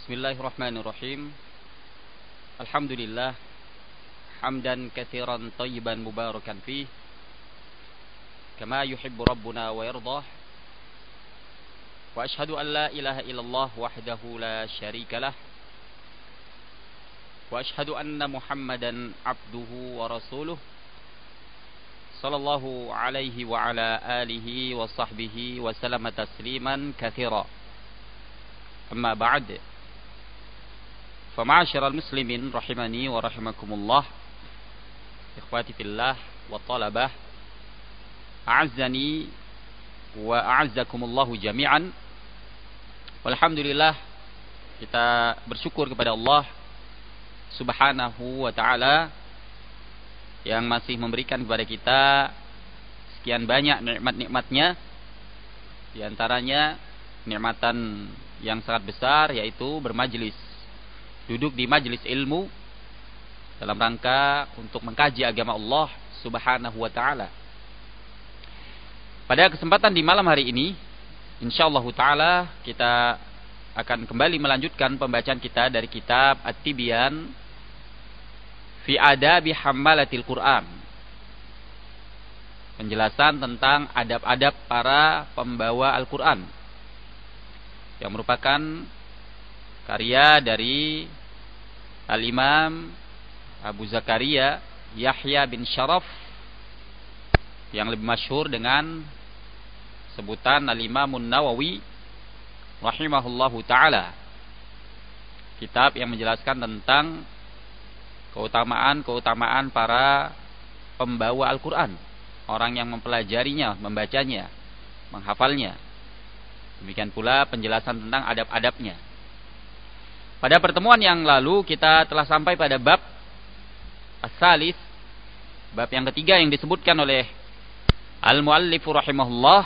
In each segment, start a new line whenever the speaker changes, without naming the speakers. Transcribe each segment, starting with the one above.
Bismillahirrahmanirrahim. Alhamdulillah hamdan katsiran thayyiban mubarakan fih kama yuhibbu rabbuna wa yardah. Wa asyhadu an la ilaha illallah wahdahu la syarikalah. Wa asyhadu anna Muhammadan abduhu wa rasuluh sallallahu alaihi wa ala alihi wa sahbihi wa sallama tasliman katsira. Amma ba'd. Fama'asyiral muslimin rahimani wa rahimakumullah. Ikhwati fillah wa talabah, a'azzani wa a'azzakumullahu jami'an. Walhamdulillah, kita bersyukur kepada Allah Subhanahu wa ta'ala yang masih memberikan kepada kita sekian banyak nikmat-nikmatnya. Di antaranya nikmatan yang sangat besar, yaitu bermajlis, duduk di majlis ilmu dalam rangka untuk mengkaji agama Allah Subhanahu wa ta'ala. Pada kesempatan di malam hari ini, insyaallah ta'ala kita akan kembali melanjutkan pembacaan kita dari kitab At-Tibyan fi Adabi Hammalatil Quran. Penjelasan tentang adab-adab para pembawa Al-Quran, yang merupakan karya dari Al-Imam Abu Zakaria Yahya bin Sharaf, yang lebih masyhur dengan sebutan Al-Imam Nawawi rahimahullahu ta'ala. Kitab yang menjelaskan tentang keutamaan para pembawa Al-Quran, orang yang mempelajarinya, membacanya, menghafalnya. Demikian pula penjelasan tentang adab-adabnya. Pada pertemuan yang lalu kita telah sampai pada bab as-salis, bab yang ketiga yang disebutkan oleh al-muallif rahimahullah,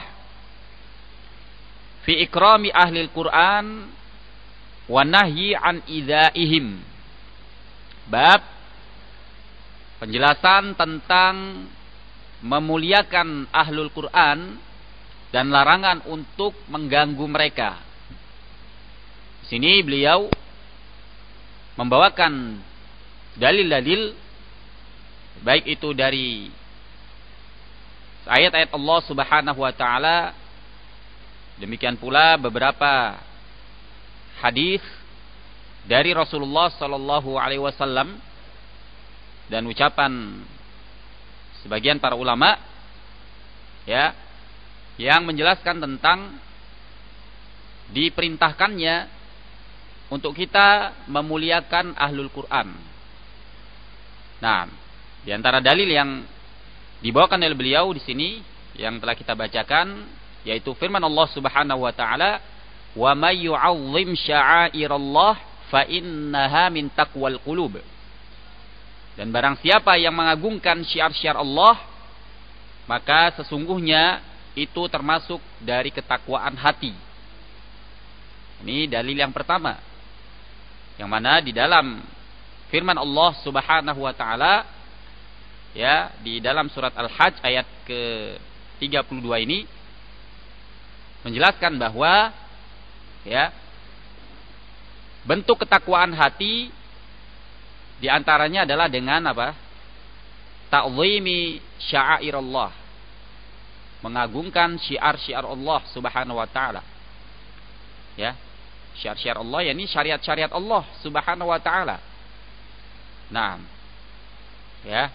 fi ikrami ahli al-Quran wa nahyi an idzaihim. Bab penjelasan tentang memuliakan ahlul Quran dan larangan untuk mengganggu mereka. Di sini beliau membawakan dalil-dalil, baik itu dari ayat-ayat Allah Subhanahu wa ta'ala, demikian pula beberapa hadis dari Rasulullah sallallahu alaihi wasallam, dan ucapan sebagian para ulama, ya, yang menjelaskan tentang diperintahkannya untuk kita memuliakan ahlul Quran. Nah, di antara dalil yang dibawakan oleh beliau di sini yang telah kita bacakan, yaitu firman Allah Subhanahu wa taala, "Wa may yu'azzim sya'airallah fa innaha min taqwal qulub." Dan barang siapa yang mengagungkan syiar-syiar Allah, maka sesungguhnya itu termasuk dari ketakwaan hati. Ini dalil yang pertama, yang mana di dalam firman Allah Subhanahu wa ta'ala, ya, di dalam surat Al-Hajj ayat ke-32 ini menjelaskan bahwa, ya, bentuk ketakwaan hati di antaranya adalah dengan apa? Ta'zimi sya'airallah, mengagungkan syiar-syiar Allah Subhanahu wa ta'ala. Ya, syiar-syiar Allah, yakni syariat-syariat Allah Subhanahu wa ta'ala. Nah, ya,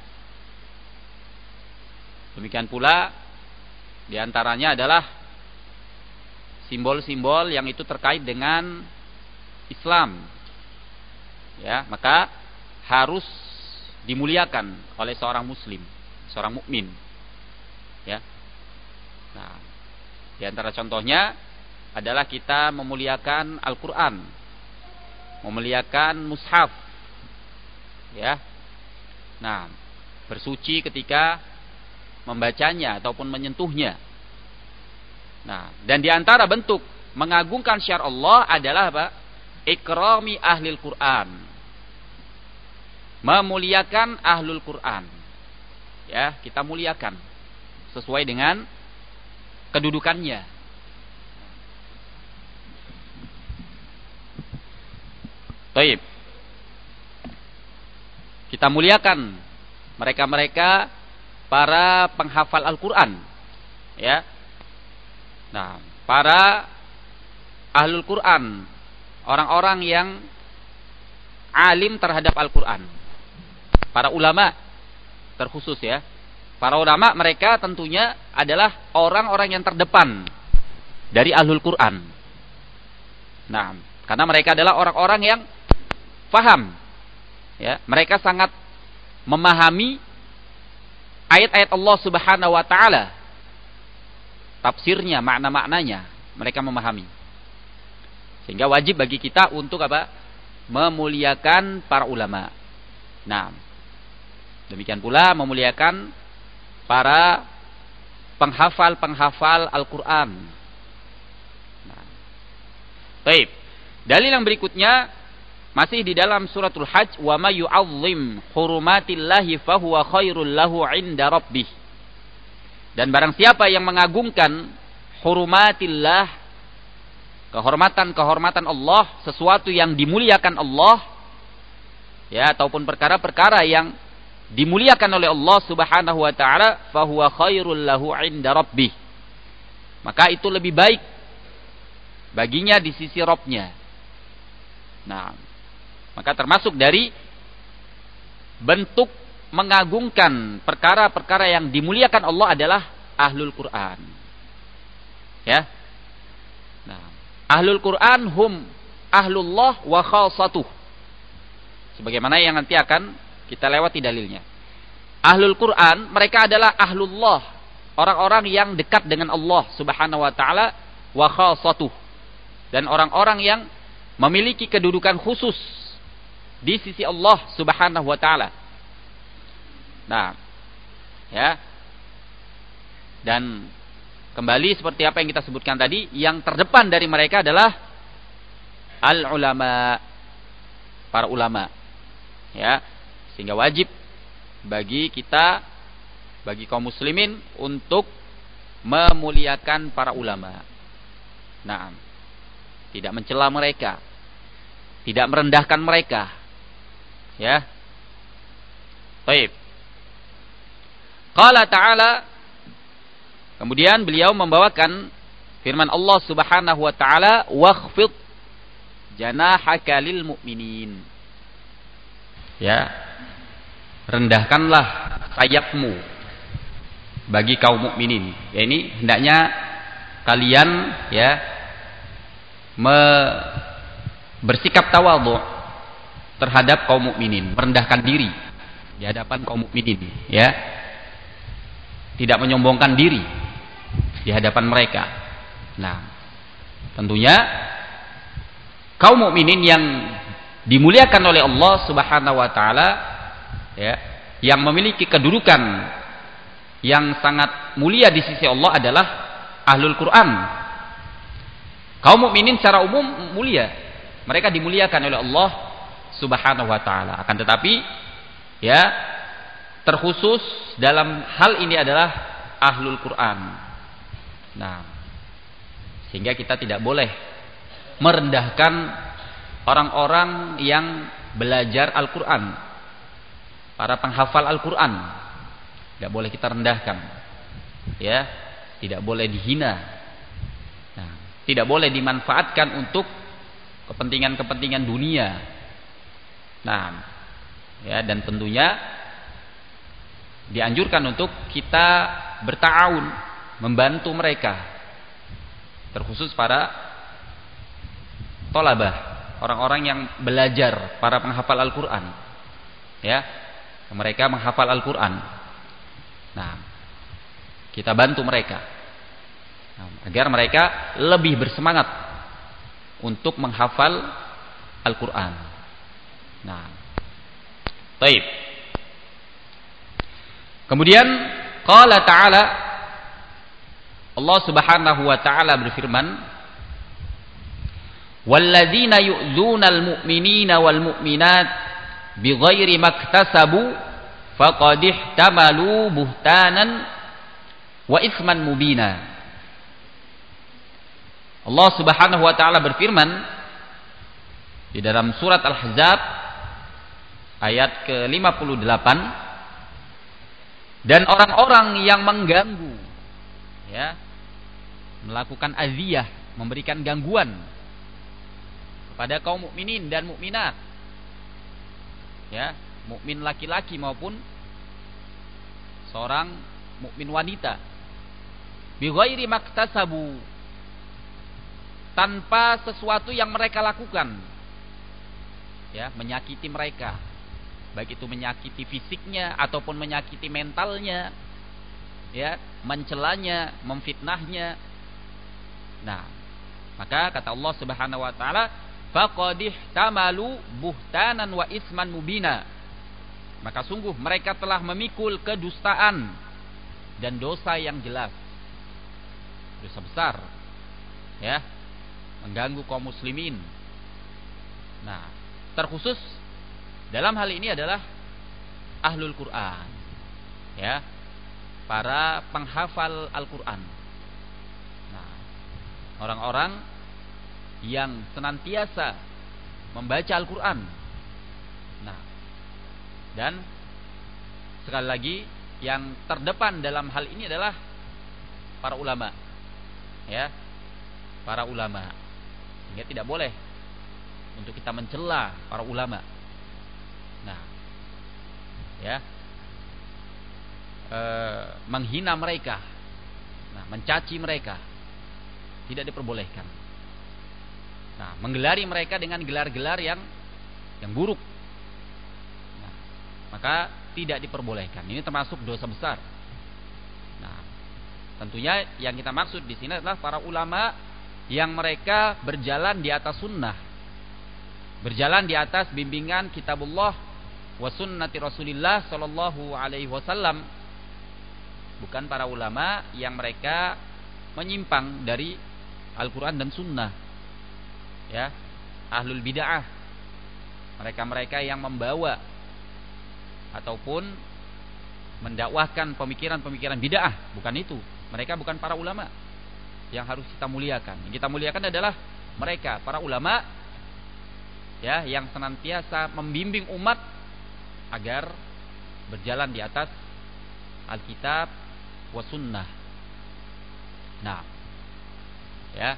demikian pula di antaranya adalah simbol-simbol yang itu terkait dengan Islam. Ya, maka harus dimuliakan oleh seorang muslim, seorang mukmin. Ya. Nah, di antara contohnya adalah kita memuliakan Al-Quran, memuliakan mushaf, ya. Nah, bersuci ketika membacanya ataupun menyentuhnya. Nah, dan di antara bentuk mengagungkan syiar Allah adalah apa? Ikrami ahlil Quran, memuliakan ahlul Quran. Ya, kita muliakan sesuai dengan kedudukannya. Baik. Kita muliakan mereka-mereka para penghafal Al-Qur'an. Ya. Nah, para ahlul Qur'an, orang-orang yang alim terhadap Al-Qur'an. Para ulama terkhusus ya. Para ulama mereka tentunya adalah orang-orang yang terdepan dari ahlul Qur'an. Nah, karena mereka adalah orang-orang yang faham. Ya, mereka sangat memahami ayat-ayat Allah Subhanahu wa taala. Tafsirnya, makna-maknanya mereka memahami. Sehingga wajib bagi kita untuk apa? Memuliakan para ulama. Nah, demikian pula memuliakan para penghafal Al-Qur'an. Nah. Baik. Dalil yang berikutnya masih di dalam suratul Hajj, wa may yu'azzim hurumatillahi fahuwa khairul lahu 'inda rabbih. Dan barang siapa yang mengagungkan hurumatillah, kehormatan Allah, sesuatu yang dimuliakan Allah, ya, ataupun perkara-perkara yang dimuliakan oleh Allah Subhanahu wa taala, fahuwa khairul lahu 'inda rabbih. Maka itu lebih baik baginya di sisi Rabb-nya. Nah, maka termasuk dari bentuk mengagungkan perkara-perkara yang dimuliakan Allah adalah ahlul Quran. Ya. Nah, ahlul Quran hum ahlullah wa khassatuh. Sebagaimana yang nanti akan kita lewati dalilnya. Ahlul Quran mereka adalah ahlullah, orang-orang yang dekat dengan Allah Subhanahu wa taala, wa khassatuh, dan orang-orang yang memiliki kedudukan khusus di sisi Allah Subhanahu wa taala. Nah, ya. Dan kembali seperti apa yang kita sebutkan tadi, yang terdepan dari mereka adalah al-ulama, para ulama. Ya. Sehingga wajib bagi kita, bagi kaum muslimin untuk memuliakan para ulama. Nah, tidak mencela mereka, tidak merendahkan mereka. Ya. Baik. Qala ta'ala, kemudian beliau membawakan firman Allah Subhanahu wa taala, wakhfid janahaka lil mu'minin. Ya. Rendahkanlah sayapmu bagi kaum mukminin. Ya, ini hendaknya kalian ya bersikap tawadhu terhadap kaum mukminin, merendahkan diri di hadapan kaum mukminin, ya. Tidak menyombongkan diri di hadapan mereka. Nah, tentunya kaum mukminin yang dimuliakan oleh Allah Subhanahu wa taala, ya, yang memiliki kedudukan yang sangat mulia di sisi Allah adalah ahlul Quran. Kaum mukminin secara umum mulia, mereka dimuliakan oleh Allah Subhanahu wa taala. Akan tetapi, ya, terkhusus dalam hal ini adalah ahlul Quran. Nah, sehingga kita tidak boleh merendahkan orang-orang yang belajar Al-Quran, para penghafal Al-Quran. Tidak boleh kita rendahkan, ya, tidak boleh dihina. Nah, tidak boleh dimanfaatkan untuk kepentingan-kepentingan dunia. Nah, ya, dan tentunya dianjurkan untuk kita berta'awun, membantu mereka, terkhusus para thalabah, orang-orang yang belajar, para penghafal Al-Quran, ya, mereka menghafal Al-Quran. Nah, kita bantu mereka, agar mereka lebih bersemangat untuk menghafal Al-Quran. Nah, baik. Kemudian qala ta'ala, Allah Subhanahu wa ta'ala berfirman, walladzina yu'dzunal mu'minina wal mu'minat bighairi maktasabu faqad ihtamalu buhtanan wa itsman mubina. Allah Subhanahu wa ta'ala berfirman, di dalam surat Al-Ahzab ayat ke-58, dan orang-orang yang mengganggu, ya, melakukan aziyah, memberikan gangguan kepada kaum mukminin dan mukminat, ya, mukmin laki-laki maupun seorang mukmin wanita, bi ghairi maktasabu, tanpa sesuatu yang mereka lakukan, ya, menyakiti mereka, baik itu menyakiti fisiknya ataupun menyakiti mentalnya, ya, mencelanya, memfitnahnya. Nah, maka kata Allah Subhanahu wa taala, faqad ihtamalu buhtanan wa isman mubina, maka sungguh mereka telah memikul kedustaan dan dosa yang jelas, dosa besar, ya, mengganggu kaum muslimin. Nah, terkhusus dalam hal ini adalah ahlul Quran, ya, para penghafal Al-Quran. Nah, orang-orang yang senantiasa membaca Al-Quran. Nah, dan sekali lagi yang terdepan dalam hal ini adalah para ulama, ya, para ulama. Sehingga tidak boleh untuk kita mencela para ulama. Nah, ya, menghina mereka, nah, mencaci mereka tidak diperbolehkan. Nah, menggelari mereka dengan gelar-gelar yang buruk, nah, maka tidak diperbolehkan. Ini termasuk dosa besar. Nah, tentunya yang kita maksud di sini adalah para ulama yang mereka berjalan di atas sunnah, berjalan di atas bimbingan kitabullah wa sunnati Rasulillah sallallahu alaihi wasallam. Bukan para ulama yang mereka menyimpang dari Al-Quran dan sunnah, ya, ahlul bid'ah, mereka-mereka yang membawa ataupun mendakwahkan pemikiran-pemikiran bid'ah. Bukan itu, mereka bukan para ulama yang harus kita muliakan. Yang kita muliakan adalah mereka, para ulama, ya, yang senantiasa membimbing umat agar berjalan di atas Alkitab wa sunnah. Nah, ya,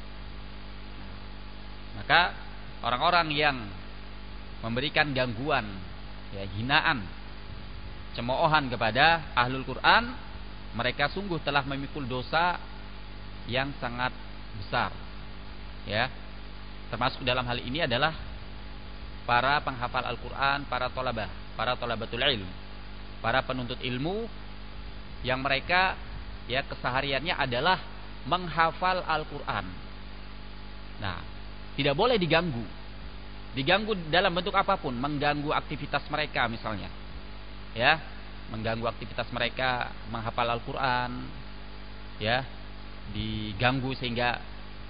maka orang-orang yang memberikan gangguan, ya, hinaan, cemoohan kepada ahlul Quran, mereka sungguh telah memikul dosa yang sangat besar, ya. Termasuk dalam hal ini adalah para penghafal Al-Quran, para thalabatul ilm, para penuntut ilmu yang mereka, ya, kesehariannya adalah menghafal Al-Quran. Nah, tidak boleh diganggu dalam bentuk apapun, mengganggu aktivitas mereka misalnya, ya, mengganggu aktivitas mereka menghafal Al-Quran, ya, diganggu sehingga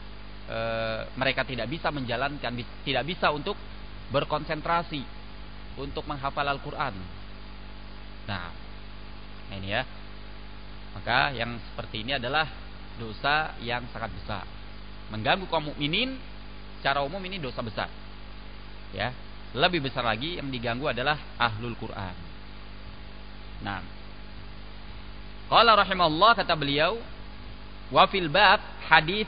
mereka tidak bisa menjalankan, tidak bisa untuk berkonsentrasi untuk menghafal Al-Quran. Nah, ini, ya, maka yang seperti ini adalah dosa yang sangat besar. Mengganggu kaum mukminin secara umum ini dosa besar, ya. Lebih besar lagi yang diganggu adalah ahlul Quran. Nah, qala rahimahullah, kata beliau, wa fil bab hadits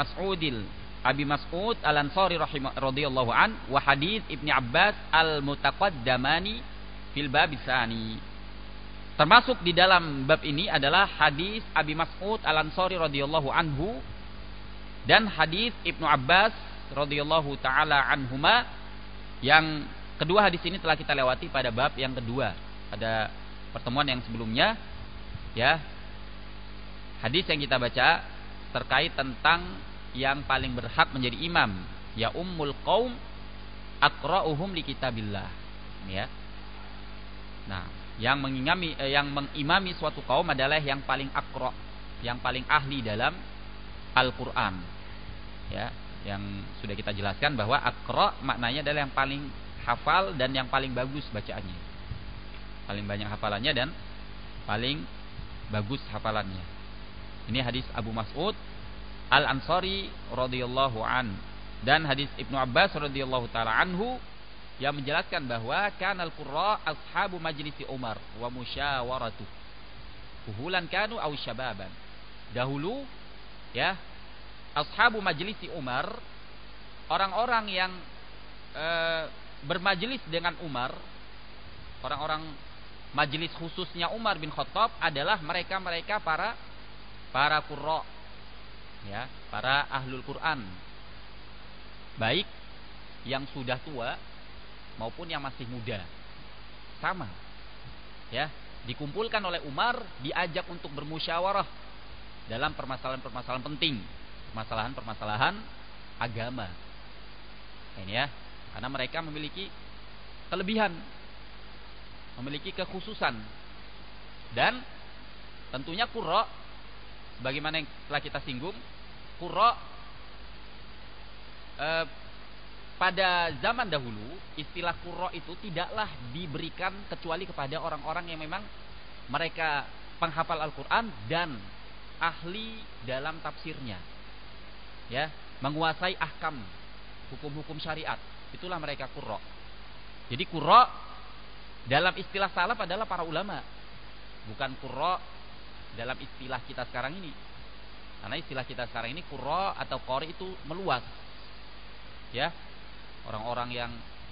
Abi Mas'ud Al-Ansari radhiyallahu an wa hadits Ibni Abbas al-mutaqaddamani fil bab tsani. Termasuk di dalam bab ini adalah hadis Abi Mas'ud Al-Ansari radhiyallahu anhu dan hadis Ibnu Abbas radhiyallahu taala anhuma. Yang kedua hadis ini telah kita lewati pada bab yang kedua, pada pertemuan yang sebelumnya, ya. Hadis yang kita baca terkait tentang yang paling berhak menjadi imam, ya ummul qaum aqra'uhum li kitabillah, ya. Nah, yang mengimami suatu kaum adalah yang paling aqra, yang paling ahli dalam Al-Qur'an, ya. Yang sudah kita jelaskan bahwa aqra maknanya adalah yang paling hafal dan yang paling bagus bacaannya, paling banyak hafalannya dan paling bagus hafalannya. Ini hadis Abu Mas'ud Al-Ansari radhiyallahu an, Dan hadis Ibnu Abbas radhiyallahu taala anhu yang menjelaskan bahwa kanal qurra ashabu majlisi Umar wa musyawaratu kuhulan kanu aw syababan. Dahulu ya, ashabu majlisi Umar, orang-orang yang bermajelis dengan Umar, orang-orang majelis khususnya Umar bin Khattab adalah mereka-mereka para qurra, ya, para ahlul Quran, baik yang sudah tua maupun yang masih muda, sama, ya, dikumpulkan oleh Umar, diajak untuk bermusyawarah dalam permasalahan-permasalahan penting, permasalahan-permasalahan agama. Ini ya, karena mereka memiliki kelebihan, memiliki kekhususan, dan tentunya qurra, bagaimana yang telah kita singgung, qurra pada zaman dahulu istilah qurra itu tidaklah diberikan kecuali kepada orang-orang yang memang mereka penghafal Al-Quran dan ahli dalam tafsirnya, ya, menguasai ahkam, hukum-hukum syariat, itulah mereka qurra. Jadi qurra dalam istilah salaf adalah para ulama, bukan qurra dalam istilah kita sekarang ini. Karena istilah kita sekarang ini qurra atau qari itu meluas, ya, orang-orang yang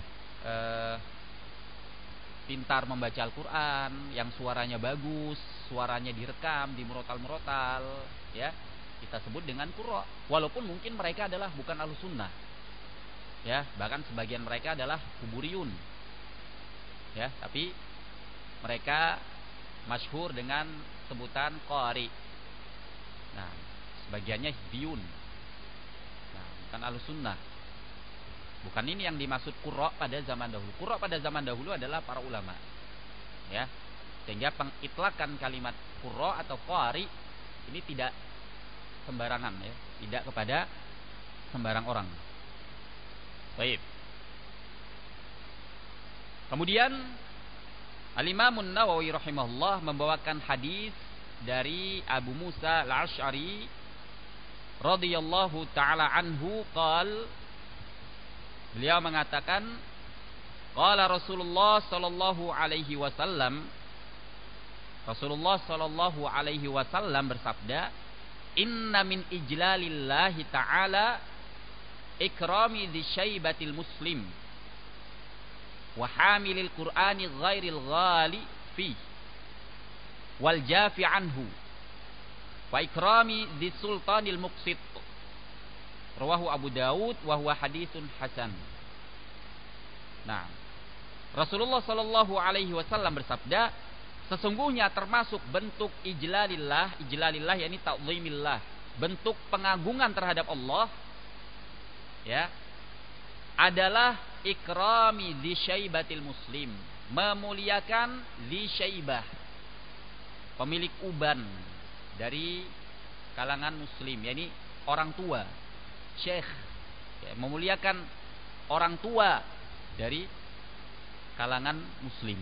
pintar membaca Al-Quran, yang suaranya bagus, suaranya direkam di murotal-murotal, ya, kita sebut dengan qurra. Walaupun mungkin mereka adalah bukan ahlus sunnah, ya, bahkan sebagian mereka adalah kuburiyun, ya, tapi mereka masyhur dengan sebutan qari. Nah, sebagiannya hizbiyun, nah, bukan ahlus sunnah. Bukan ini yang dimaksud qurra pada zaman dahulu. Qurra pada zaman dahulu adalah para ulama, ya, sehingga pengitlakan kalimat qurra atau qari ini tidak sembarangan, ya, tidak kepada sembarang orang. Baik. Kemudian Al-Imam An-Nawawi rahimahullah membawakan hadis dari Abu Musa Al-Asy'ari radhiyallahu taala anhu qala, beliau mengatakan, qala Rasulullah sallallahu alaihi wasallam, Rasulullah sallallahu alaihi wasallam bersabda, inna min ijlalillahi ta'ala ikrami dzi syaibatil muslim wa hamilil qur'ani ghairil ghali fi wal jafi anhu wa ikrami dzi sultanil muqsit. Rawahu Abu Dawud wa huwa haditsun hasan. Nah, Rasulullah sallallahu alaihi wasallam bersabda, sesungguhnya termasuk bentuk ijlalillah, ijlalillah yakni ta'zimillah, bentuk pengagungan terhadap Allah, ya, adalah ikrami dzi syaibatil muslim, memuliakan dzi syaibah, pemilik uban dari kalangan muslim, yakni orang tua, syekh, ya, memuliakan orang tua dari kalangan muslim.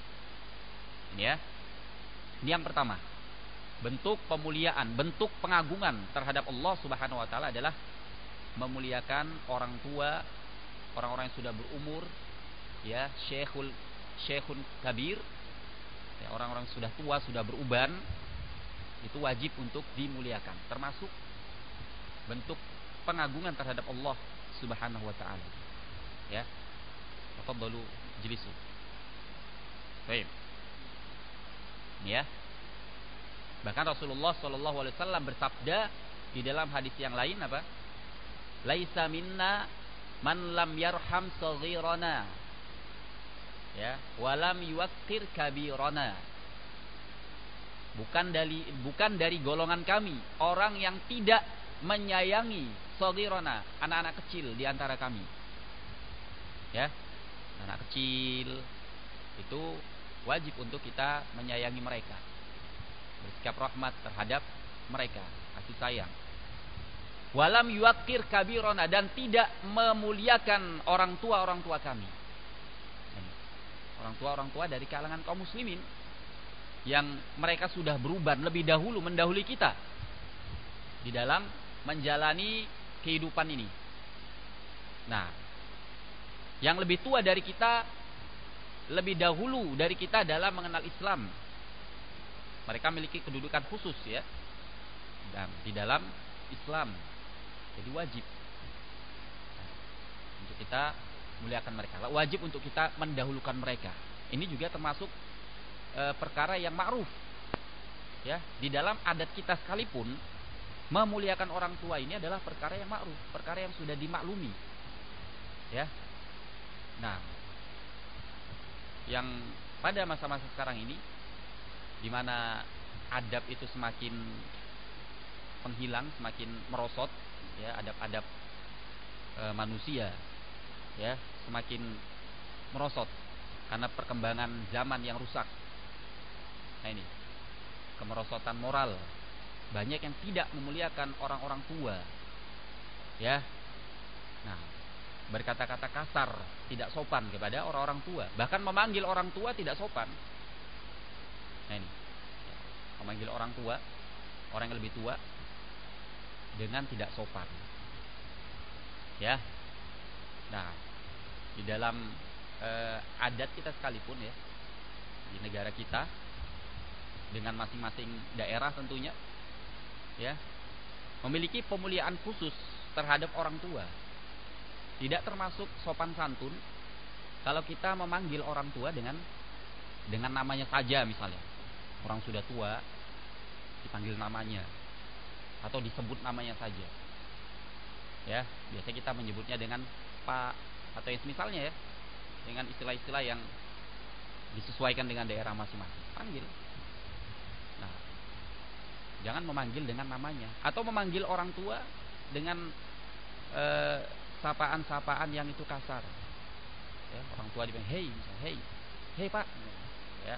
Ini ya, ini yang pertama, bentuk pemuliaan, bentuk pengagungan terhadap Allah Subhanahu wa taala adalah memuliakan orang tua, orang-orang yang sudah berumur, ya, syekhun kabir, ya, orang-orang sudah tua, sudah beruban, itu wajib untuk dimuliakan, termasuk bentuk pengagungan terhadap Allah Subhanahu wa taala. Ya. Tafadhalu jlisu. Baik. Ya. Bahkan Rasulullah sallallahu alaihi wasallam bersabda di dalam hadis yang lain apa? Laisa minna man lam yarham saghirana. Ya, walam yuwaqqir kabirana. Bukan dari golongan kami orang yang tidak menyayangi saghirana, anak-anak kecil di antara kami. Ya, anak kecil itu wajib untuk kita menyayangi mereka, bersikap rahmat terhadap mereka, kasih sayang. Walam yuwaqqir kabirana, dan tidak memuliakan orang tua kami. Orang tua dari kalangan kaum muslimin yang mereka sudah beruban lebih dahulu, mendahului kita di dalam menjalani kehidupan ini. Nah, yang lebih tua dari kita, lebih dahulu dari kita dalam mengenal Islam, mereka memiliki kedudukan khusus ya, dan di dalam Islam, jadi wajib untuk kita muliakan mereka, wajib untuk kita mendahulukan mereka. Ini juga termasuk perkara yang ma'ruf ya, di dalam adat kita sekalipun memuliakan orang tua ini adalah perkara yang ma'ruf, perkara yang sudah dimaklumi ya. Nah, yang pada masa-masa sekarang ini, di mana adab itu semakin menghilang, semakin merosot ya, adab-adab manusia ya semakin merosot karena perkembangan zaman yang rusak. Nah ini, kemerosotan moral, banyak yang tidak memuliakan orang-orang tua ya. Nah, berkata-kata kasar, tidak sopan kepada orang-orang tua, bahkan memanggil orang tua tidak sopan. Nah ini, memanggil orang tua, orang yang lebih tua dengan tidak sopan ya. Nah, di dalam adat kita sekalipun ya, di negara kita dengan masing-masing daerah tentunya ya, memiliki pemuliaan khusus terhadap orang tua. Tidak termasuk sopan santun kalau kita memanggil orang tua dengan namanya saja. Misalnya orang sudah tua dipanggil namanya atau disebut namanya saja ya. Biasanya kita menyebutnya dengan Pak atau yang semisalnya ya, dengan istilah-istilah yang disesuaikan dengan daerah masing-masing, panggil. Nah, jangan memanggil dengan namanya atau memanggil orang tua dengan sapaan-sapaan yang itu kasar ya. Orang tua dipanggil hey, misalnya hey Pak ya.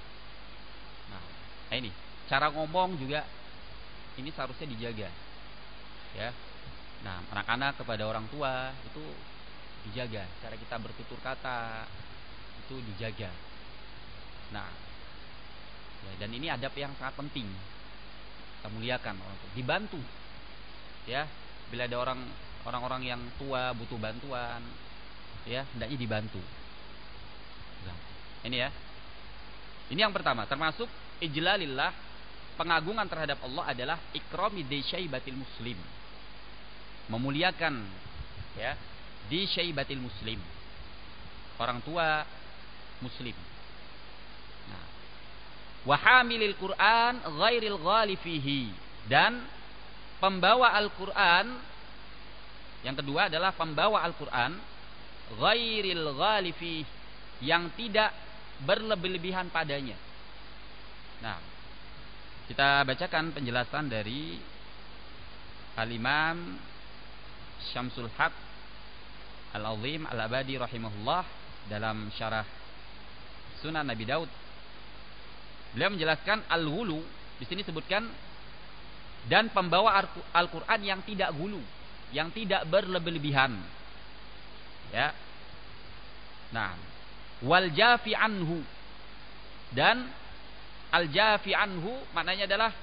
Nah ini cara ngomong juga ini seharusnya dijaga ya. Nah, anak-anak kepada orang tua itu dijaga, cara kita bertutur kata itu dijaga. Nah ya, dan ini adab yang sangat penting, kita muliakan orang tua, dibantu ya. Bila ada orang-orang yang tua butuh bantuan ya, hendaknya dibantu. Nah, ini ya, ini yang pertama, termasuk ijlalillah, pengagungan terhadap Allah adalah ikrami di syaibatil muslim, memuliakan ya di syaibatil muslim, orang tua muslim. Nah, wa hamilil Qur'an ghairil ghali fihi, dan pembawa Al-Qur'an, yang kedua adalah pembawa Al-Qur'an ghairil ghali fihi, yang tidak berlebih-lebihan padanya. Nah, kita bacakan penjelasan dari Al-Imam Syamsul Haq Al-Azim Al-Abadi rahimahullah dalam syarah Sunan Nabi Daud. Beliau menjelaskan al-ghulu, di sini sebutkan, dan pembawa Al-Qur'an yang tidak ghulu, yang tidak berlebih-lebihan. Ya. Nah, wal jafi anhu, dan al-jafi anhu maknanya adalah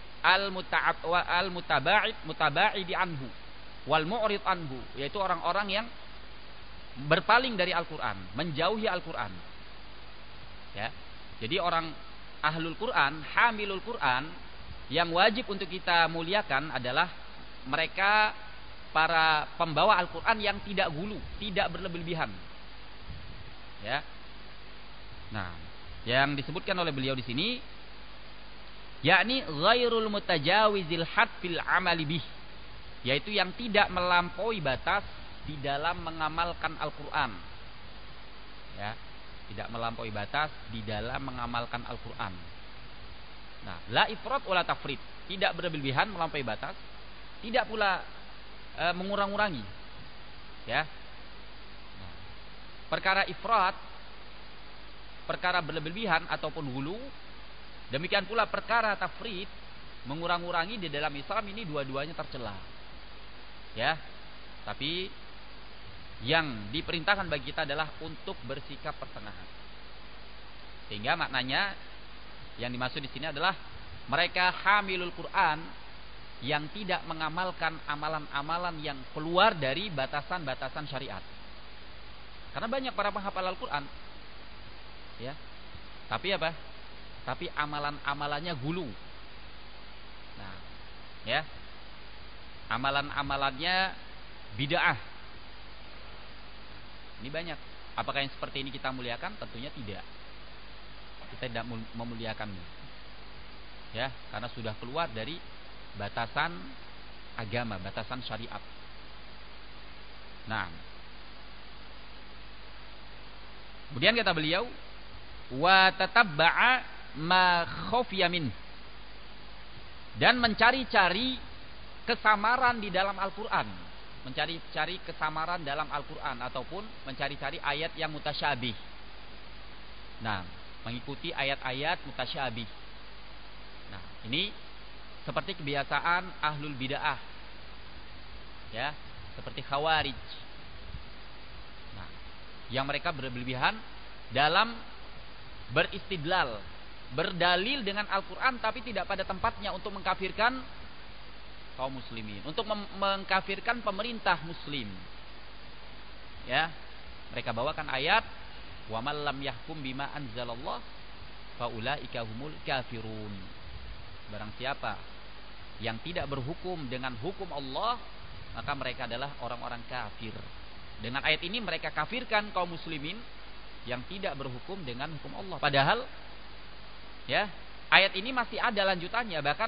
al-mutaba'id anhu, wal mu'rid anhu, yaitu orang-orang yang berpaling dari Al-Qur'an, menjauhi Al-Qur'an. Ya. Jadi orang ahlul Qur'an, hamilul Qur'an, yang wajib untuk kita muliakan adalah mereka para pembawa Al-Qur'an yang tidak gulu, tidak berlebih-lebihan. Ya. Nah, yang disebutkan oleh beliau di sini, yakni ghairul mutajawizil had fil amali bih, yaitu yang tidak melampaui batas di dalam mengamalkan Al-Qur'an. Ya, tidak melampaui batas di dalam mengamalkan Al-Qur'an. Nah, la ifrat wala tafrit, tidak berlebihan melampaui batas, tidak pula mengurang-urangi. Ya. Nah, perkara ifrat, perkara berlebihan ataupun hulu, demikian pula perkara tafrit, mengurang-urangi, di dalam Islam ini dua-duanya tercela. Ya. Tapi yang diperintahkan bagi kita adalah untuk bersikap pertengahan. Sehingga maknanya yang dimaksud di sini adalah mereka hamilul Quran yang tidak mengamalkan amalan-amalan yang keluar dari batasan-batasan syariat. Karena banyak para penghafal Al-Quran, ya, tapi apa? Tapi amalan-amalannya gulu. Nah, ya, amalan-amalannya bid'ah. Ini banyak. Apakah yang seperti ini kita muliakan? Tentunya tidak. Kita tidak memuliakannya, ya, karena sudah keluar dari batasan agama, batasan syariat. Nah, kemudian kata beliau, wa tatabba'a ma khafiya min, dan mencari-cari kesamaran di dalam Al-Qur'an, mencari-cari kesamaran dalam Al-Qur'an ataupun mencari-cari ayat yang mutasyabih. Nah, mengikuti ayat-ayat mutasyabih. Nah, ini seperti kebiasaan ahlul bid'ah, ya, seperti khawarij. Nah, yang mereka berlebihan dalam beristidlal, berdalil dengan Al-Quran tapi tidak pada tempatnya untuk mengkafirkan kaum muslimin, untuk mengkafirkan pemerintah muslim. Ya, mereka bawakan ayat, wa man lam yahkum bima anzalallah faulaika humul kafirun. Barang siapa yang tidak berhukum dengan hukum Allah, maka mereka adalah orang-orang kafir. Dengan ayat ini mereka kafirkan kaum muslimin yang tidak berhukum dengan hukum Allah. Padahal, ya, ayat ini masih ada lanjutannya. Bahkan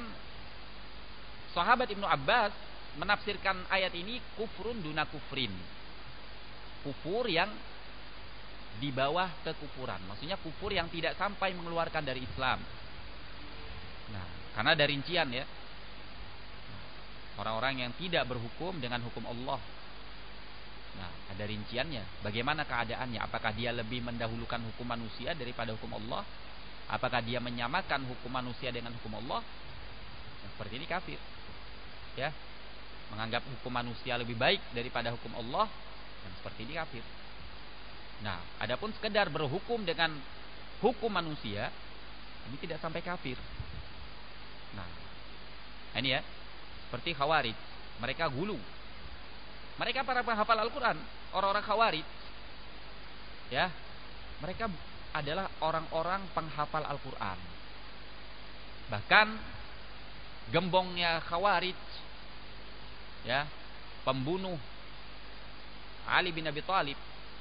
sahabat Ibnu Abbas menafsirkan ayat ini kufrun duna kufrin. Kufur yang di bawah kekufuran. Maksudnya kufur yang tidak sampai mengeluarkan dari Islam. Nah, karena ada rincian, ya. Orang-orang yang tidak berhukum dengan hukum Allah. Nah, ada rinciannya. Bagaimana keadaannya? Apakah dia lebih mendahulukan hukum manusia daripada hukum Allah? Apakah dia menyamakan hukum manusia dengan hukum Allah? Nah, seperti ini kafir. Ya. Menganggap hukum manusia lebih baik daripada hukum Allah. Dan seperti ini kafir. Nah, adapun sekedar berhukum dengan hukum manusia, ini tidak sampai kafir. Nah, ini ya, seperti khawarij, mereka gulu. Mereka para penghafal Al-Quran, orang-orang khawarij, ya, mereka adalah orang-orang penghafal Al-Quran. Bahkan gembongnya khawarij, ya, pembunuh Ali bin Abi Thalib.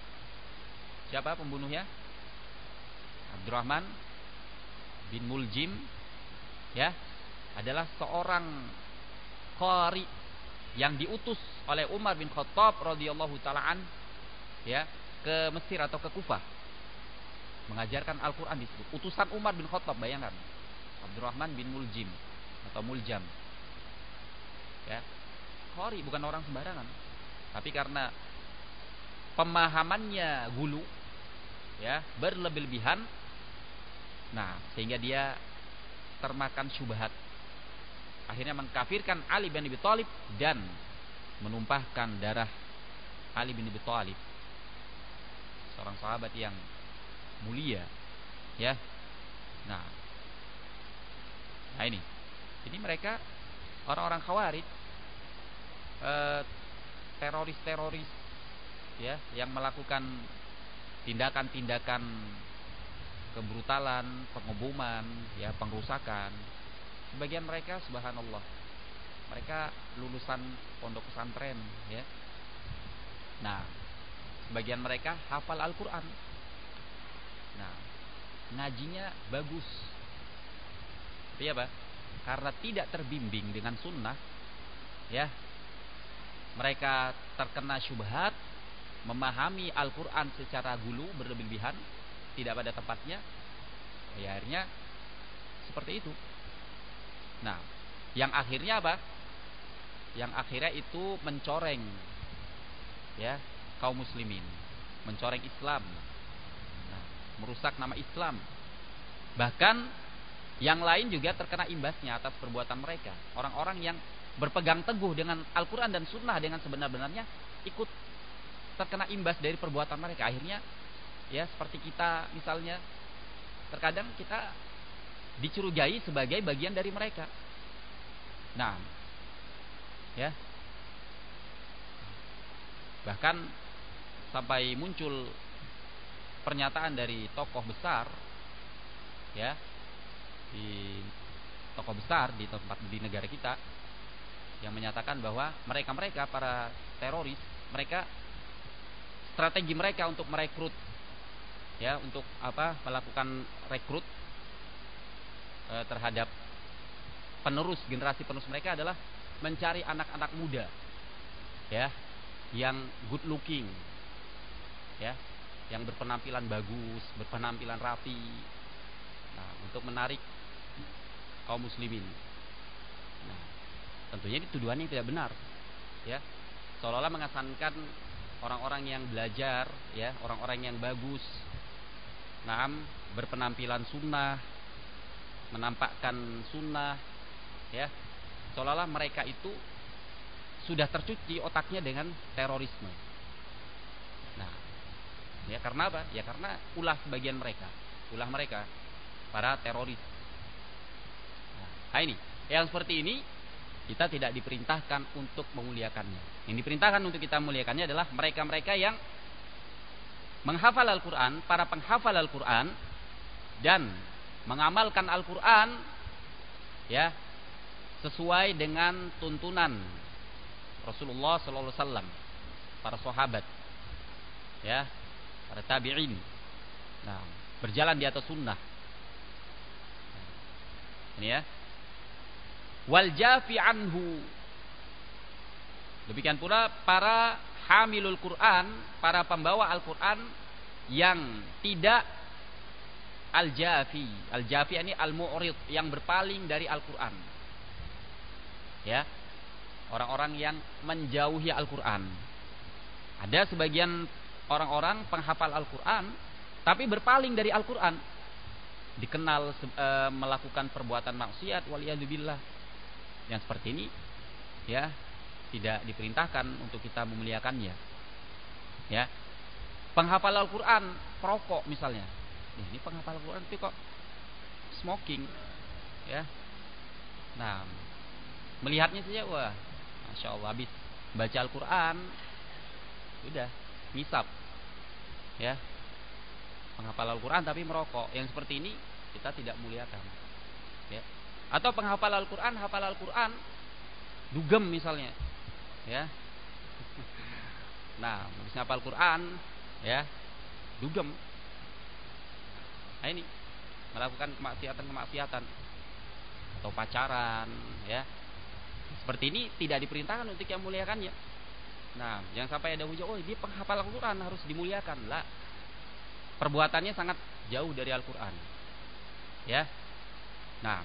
Siapa pembunuhnya? Abdurrahman bin Muljim, ya, adalah seorang qari yang diutus oleh Umar bin Khattab radhiyallahu taalaan, ya, ke Mesir atau ke Kufah mengajarkan Al-Qur'an di situ. Utusan Umar bin Khattab, bayangkan. Abdurrahman bin Muljim atau Muljam. Ya. Qari bukan orang sembarangan. Tapi karena pemahamannya gulu, ya, berlebih-lebihan, nah, sehingga dia termakan syubhat. Akhirnya mengkafirkan Ali bin Abi Thalib dan menumpahkan darah Ali bin Abi Thalib, seorang sahabat yang mulia, ya. Nah ini mereka orang-orang khawarij, teroris-teroris, ya, yang melakukan tindakan-tindakan kebrutalan, pengeboman, ya, pengrusakan. Sebagian mereka, subhanallah, mereka lulusan pondok pesantren, ya. Nah, sebagian mereka hafal Al-Quran. Nah, ngajinya bagus. Tapi apa? Karena tidak terbimbing dengan sunnah, ya, mereka terkena syubhat, memahami Al-Quran secara gulu, berlebihan, tidak pada tempatnya. Ya, akhirnya seperti itu. Nah, yang akhirnya apa? Yang akhirnya itu mencoreng, ya, kaum muslimin, mencoreng Islam, nah, merusak nama Islam. Bahkan yang lain juga terkena imbasnya atas perbuatan mereka. Orang-orang yang berpegang teguh dengan Al-Quran dan Sunnah dengan sebenar-benarnya ikut terkena imbas dari perbuatan mereka. Akhirnya, ya, seperti kita misalnya, terkadang kita dicurigai sebagai bagian dari mereka. Nah, Ya. Bahkan sampai muncul pernyataan dari tokoh besar, ya, di tokoh besar di tempat di negara kita yang menyatakan bahwa mereka para teroris, mereka strategi mereka untuk merekrut, ya, untuk melakukan rekrut terhadap generasi penerus mereka adalah mencari anak-anak muda, ya, yang good looking, ya, yang berpenampilan bagus, berpenampilan rapi, nah, untuk menarik kaum muslimin. Nah, tentunya ini tuduhannya tidak benar, ya, seolah-olah mengesankan orang-orang yang belajar, ya, orang-orang yang bagus, nah, berpenampilan sunnah, menampakkan sunnah, ya, seolah-olah mereka itu sudah tercuci otaknya dengan terorisme. Nah, ya, karena apa? Ya karena ulah mereka para teroris. Nah, ini yang seperti ini kita tidak diperintahkan untuk memuliakannya. Yang diperintahkan untuk kita memuliakannya adalah mereka-mereka yang menghafal Al-Quran, para penghafal Al-Quran, dan mengamalkan Al-Quran, ya, sesuai dengan tuntunan Rasulullah sallallahu alaihi wasallam, para sahabat, ya, para tabi'in. Nah, berjalan di atas sunnah. Ini, ya. Wal jafi anhu. Demikian pula para hamilul Quran, para pembawa Al-Quran yang tidak al-jafi. Al-jafi ini al-mu'rid, yang berpaling dari Al-Quran. Ya. Orang-orang yang menjauhi Al-Quran. Ada sebagian orang-orang penghafal Al-Quran tapi berpaling dari Al-Quran, dikenal melakukan perbuatan maksiat, waliyadzubillah. Yang seperti ini, ya, tidak diperintahkan untuk kita memuliakannya. Ya, penghafal Al-Quran perokok misalnya, ini penghafal Al-Quran itu kok smoking, ya. Nah, melihatnya saja, wah, masya Allah, habis baca Al-Quran sudah ngisap, ya, penghafal Al-Quran tapi merokok. Yang seperti ini kita tidak muliakan, ya. Atau penghafal Al-Quran, hafal Al-Quran dugem misalnya, ya. Nah, habis hafal Al-Quran, ya, dugem. Nah, ini melakukan kemaksiatan atau pacaran, ya. Seperti ini tidak diperintahkan untuk yang muliakannya. Nah, jangan sampai ada hujah, oh, dia penghafal Al-Quran harus dimuliakan. Lah, perbuatannya sangat jauh dari Al-Quran, ya. Nah,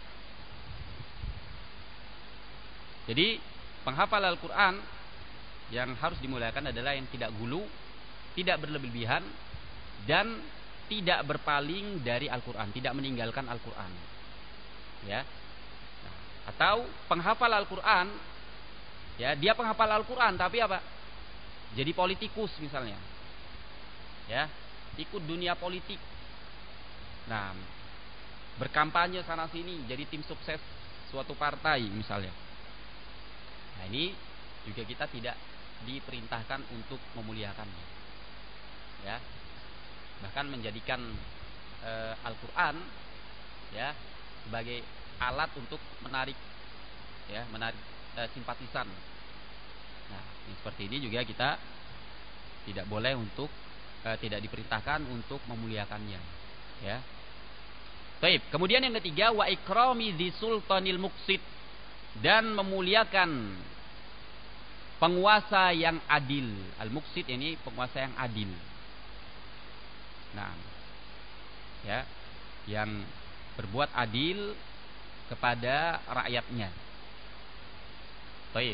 jadi penghafal Al-Quran yang harus dimuliakan adalah yang tidak gulu, tidak berlebihan, dan tidak berpaling dari Al-Quran, tidak meninggalkan Al-Quran, ya. Nah, atau penghafal Al-Quran, ya, dia penghafal Al-Quran tapi apa? Jadi politikus misalnya, ya, ikut dunia politik. Nah, berkampanye sana sini, jadi tim sukses suatu partai misalnya. Nah, ini juga kita tidak diperintahkan untuk memuliakannya, ya. Bahkan menjadikan Al-Quran, ya, sebagai alat untuk menarik, ya, simpatisan. Nah, seperti ini juga kita tidak boleh untuk tidak diperintahkan untuk memuliakannya, ya. Baik, kemudian yang ketiga, wa ikrami dzi sultanil muqsit, dan memuliakan penguasa yang adil. Al-muqsit ini penguasa yang adil. Nah, ya, yang berbuat adil kepada rakyatnya. Baik.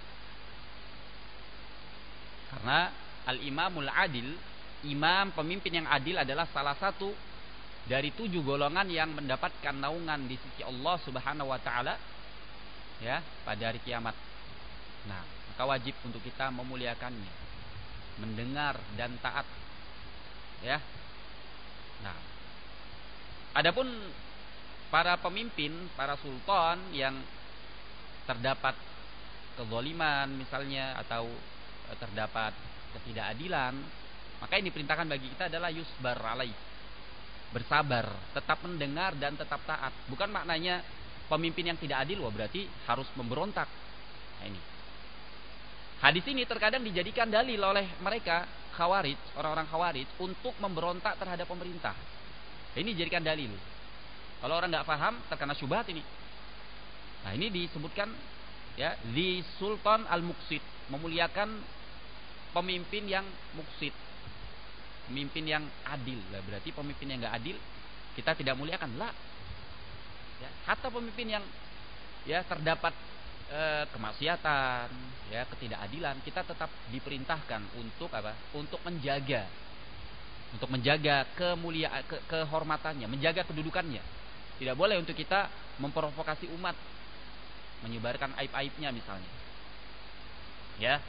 Karena al-imamul adil, imam pemimpin yang adil adalah salah satu dari 7 golongan yang mendapatkan naungan di sisi Allah Subhanahu wa taala, ya, pada hari kiamat. Nah, maka wajib untuk kita memuliakannya, mendengar dan taat, ya. Nah, adapun para pemimpin, para sultan yang terdapat kezaliman misalnya, atau terdapat ketidakadilan, maka yang diperintahkan bagi kita adalah yusbar alaih, bersabar, tetap mendengar dan tetap taat. Bukan maknanya pemimpin yang tidak adil, wah berarti harus memberontak. Nah ini. Hadis ini terkadang dijadikan dalil oleh mereka Khawarij, orang-orang Khawarij, untuk memberontak terhadap pemerintah. Ini dijadikan dalil. Kalau orang nggak paham, terkena syubhat ini. Nah ini disebutkan ya, di Sultan al-Muqsid, memuliakan pemimpin yang muksid, pemimpin yang adil. Lah berarti pemimpin yang nggak adil kita tidak muliakan lah. Ya, hatta pemimpin yang ya terdapat kemaksiatan, ya ketidakadilan, kita tetap diperintahkan untuk apa? Untuk menjaga kemuliaan, kehormatannya, menjaga kedudukannya. Tidak boleh untuk kita memprovokasi umat, menyebarkan aib-aibnya misalnya. Ya.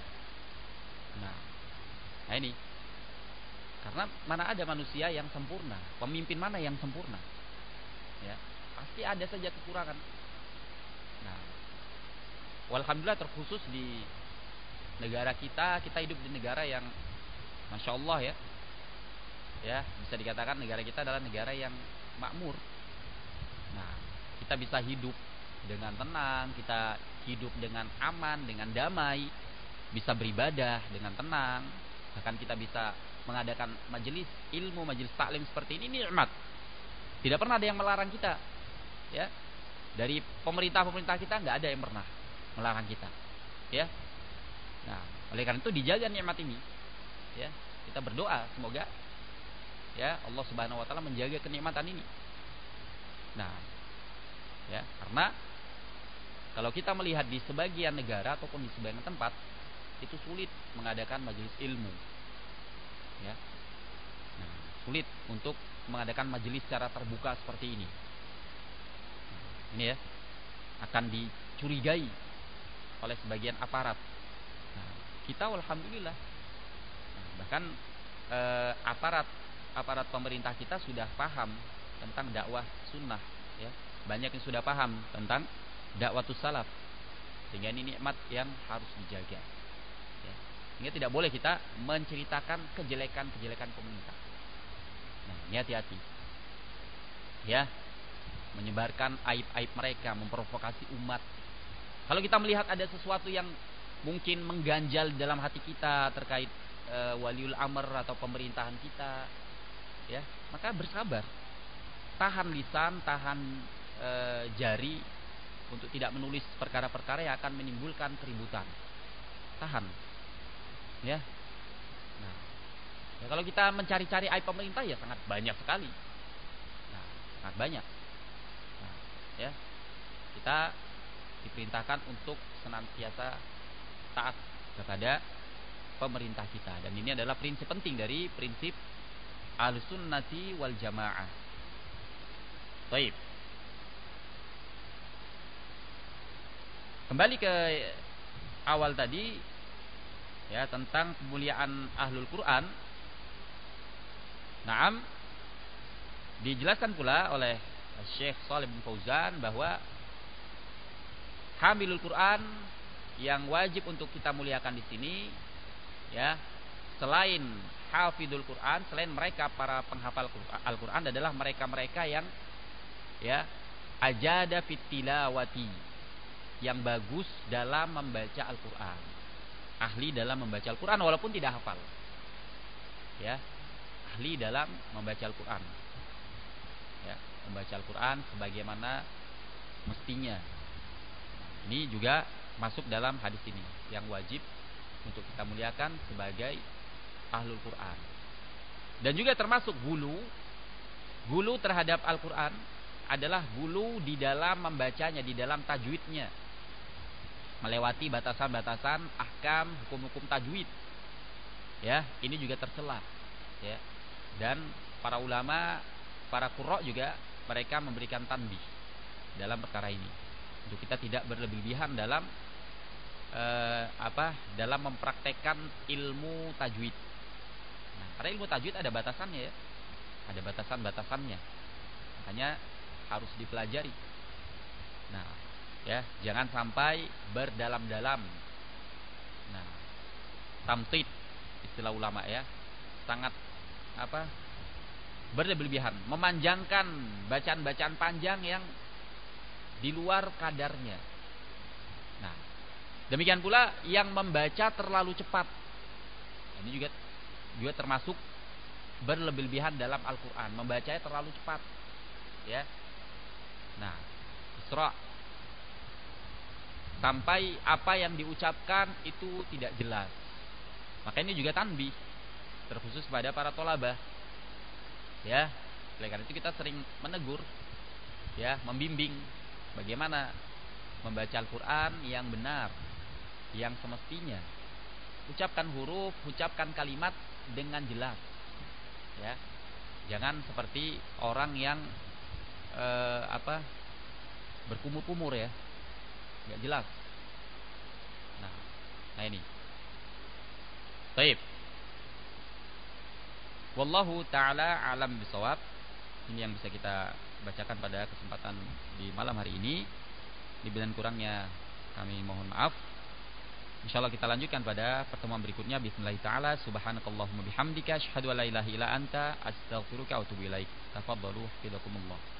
Nah ini. Karena mana ada manusia yang sempurna, pemimpin mana yang sempurna? Ya, pasti ada saja kekurangan. Nah, walhamdulillah terkhusus di negara kita hidup di negara yang masya Allah ya bisa dikatakan negara kita adalah negara yang makmur. Nah, kita bisa hidup dengan tenang, kita hidup dengan aman, dengan damai, bisa beribadah dengan tenang, bahkan kita bisa mengadakan majelis ilmu, majelis taklim seperti ini nikmat. Tidak pernah ada yang melarang kita, ya. Dari pemerintah kita nggak ada yang pernah melarang kita, ya. Nah, oleh karena itu dijaga nikmat ini, ya. Kita berdoa semoga ya Allah Subhanahu wa taala menjaga kenikmatan ini. Nah, ya, karena kalau kita melihat di sebagian negara ataupun di sebagian tempat itu sulit mengadakan majelis ilmu, ya. Nah, sulit untuk mengadakan majelis secara terbuka seperti ini. Nah, ini ya akan dicurigai oleh sebagian aparat. Nah, kita alhamdulillah, bahkan aparat pemerintah kita sudah paham tentang dakwah sunnah, ya. Banyak yang sudah paham tentang dakwatus salaf, sehingga ini nikmat yang harus dijaga, ya. Sehingga tidak boleh kita menceritakan kejelekan pemerintah. Nah, ini hati-hati, ya, menyebarkan aib-aib mereka, memprovokasi umat. Kalau kita melihat ada sesuatu yang mungkin mengganjal dalam hati kita terkait waliul amr atau pemerintahan kita, ya, maka bersabar, tahan lisan, tahan jari untuk tidak menulis perkara-perkara yang akan menimbulkan keributan. Tahan, ya. Nah, ya, kalau kita mencari-cari aib pemerintah ya sangat banyak sekali. Nah, sangat banyak. Nah, ya, kita diperintahkan untuk senantiasa taat kepada pemerintah kita, dan ini adalah prinsip penting dari prinsip Ahlussunnati wal Jamaah. Baik. Kembali ke awal tadi, ya, tentang kemuliaan Ahlul Quran. Naam, dijelaskan pula oleh Syekh Shalih bin Fauzan bahwa hamilul Quran yang wajib untuk kita muliakan di sini, ya, selain hafidul Quran, selain mereka para penghafal Al-Quran, adalah mereka-mereka yang ya ajada fit tilawati, yang bagus dalam membaca Al-Quran, ahli dalam membaca Al-Quran walaupun tidak hafal, ya, ahli dalam membaca Al-Quran, ya, membaca Al-Quran sebagaimana mestinya. Ini juga masuk dalam hadis ini yang wajib untuk kita muliakan sebagai Ahlul Quran. Dan juga termasuk gulu terhadap Al-Quran adalah gulu di dalam membacanya, di dalam tajwidnya, melewati batasan-batasan ahkam hukum-hukum tajwid, ya, ini juga tercela, ya. Dan para ulama, para qurra juga mereka memberikan tanbih dalam perkara ini, untuk kita tidak berlebihan dalam dalam mempraktekkan ilmu tajwid. Nah, karena ilmu tajwid ada batasannya, ya, ada batasan-batasannya, makanya harus dipelajari. Nah, ya, jangan sampai berdalam-dalam tamtid, istilah ulama ya, sangat berlebihan, memanjangkan bacaan-bacaan panjang yang di luar kadarnya. Nah, demikian pula yang membaca terlalu cepat. Ini juga termasuk berlebihan dalam Al-Qur'an, membacanya terlalu cepat. Ya. Nah, Isra sampai apa yang diucapkan itu tidak jelas. Maka ini juga tanbih terkhusus pada para thalabah. Ya, oleh karena itu kita sering menegur, ya, membimbing bagaimana membaca Al-Qur'an yang benar, yang semestinya. Ucapkan huruf, ucapkan kalimat dengan jelas. Ya. Jangan seperti orang yang berkumur-kumur ya. Enggak jelas. Nah ini. Baik. Wallahu taala alam bisawab. Ini yang bisa kita bacakan pada kesempatan di malam hari ini. Lebih dan kurangnya kami mohon maaf. Insyaallah kita lanjutkan pada pertemuan berikutnya. Bismillah taala. Subhanakallahumma bihamdika asyhadu an la ilaha illa anta astaghfiruka wa atubu ilaik. Tafadhalu hafizakumullah.